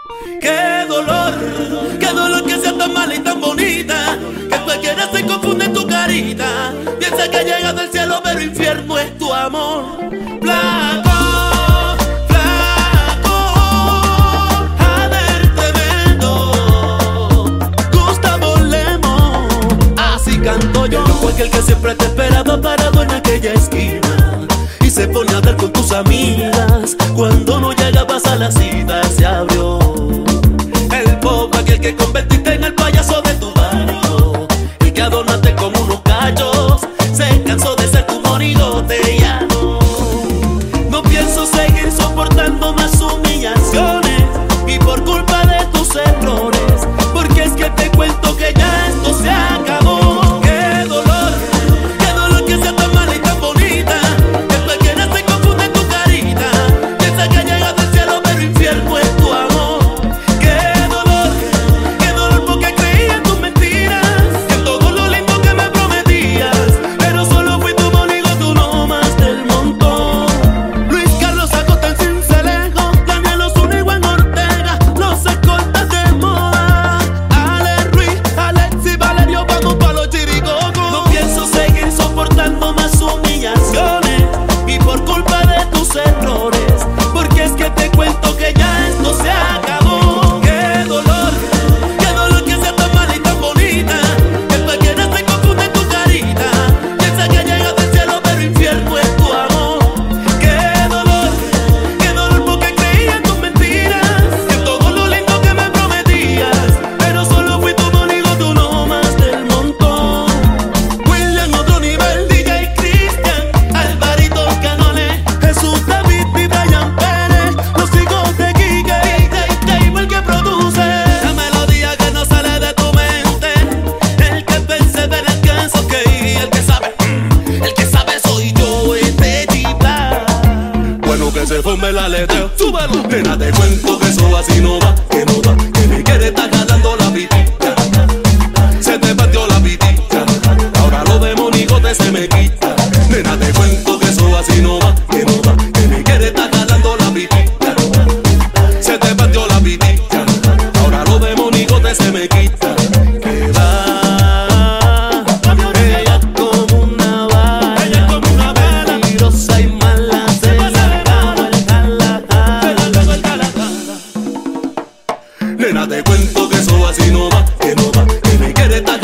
Qué dolor que sea tan mala y tan bonita, que cualquiera se confunde en tu carita. Piensa que llega del cielo, pero infierno es tu amor. Flaco, flaco, a ver tremendo, Gustavo Lemo, así canto yo. Loco aquel que siempre te esperaba parado en aquella esquina y se pone a hablar con tus amigas. Cuando no llegabas a la cita se abrió el pop, aquel que convertiste en el payaso de tu barrio y que adornaste como unos cachos. Se cansó de ser tu monigote, ya no pienso seguir soportando más humillaciones y por culpa de tus errores, porque es que te cuento que ya esto se acabó. Qué dolor que sea tan mala y tan bonita, que cualquiera se confunde en tu carita. Piensa que llega del cielo, pero infierno es tu amor. Qué dolor porque creí en tus mentiras, en todo lo lindo que me prometías, pero solo fui tu monigo, tú no más del montón. Luis Carlos Acosta en Cincelejo, Daniel Ozuna y Juan Ortega, los escoltas de moda. Ale Ruiz, Alexis, Valerio, vamos pa' los chiricocos. No pienso seguir soportando más humillaciones y por culpa de tus errores, porque es que te cuento que ya esto se acabó. Qué dolor que sea tan mala y tan bonita, que cualquiera se confunde en tu carita. Piensa que llega del cielo, pero infierno es tu amor. Qué dolor porque creí en tus mentiras, en todo lo lindo que me prometías, pero solo fui tu monigo, tú no más del montón. William, otro nivel, DJ Cristian, Alvarito Canones, Jesús David y Brian Pérez, los hijos de Quique, Table que produce la melodía que no sale de tu mente, el que persevera alcanza, ok, el que sabe soy yo, este chipla. Bueno, que se forme la letra, súbelo. Nena, te cuento que eso así no va, que no va, que me quiere estar jalando la pitita. Se te partió la pitita, ahora lo de monigote se me quita. Nena, te cuento que eso así no va, que no va, que me quiere estar jalando la pitita. Se te partió la pitita, ahora lo de monigote se me quita. Que va, ella es como una bala, peligrosa y mala, se la acabó el jala. Nena, te cuento que eso así no va, que no va, que me quiere estar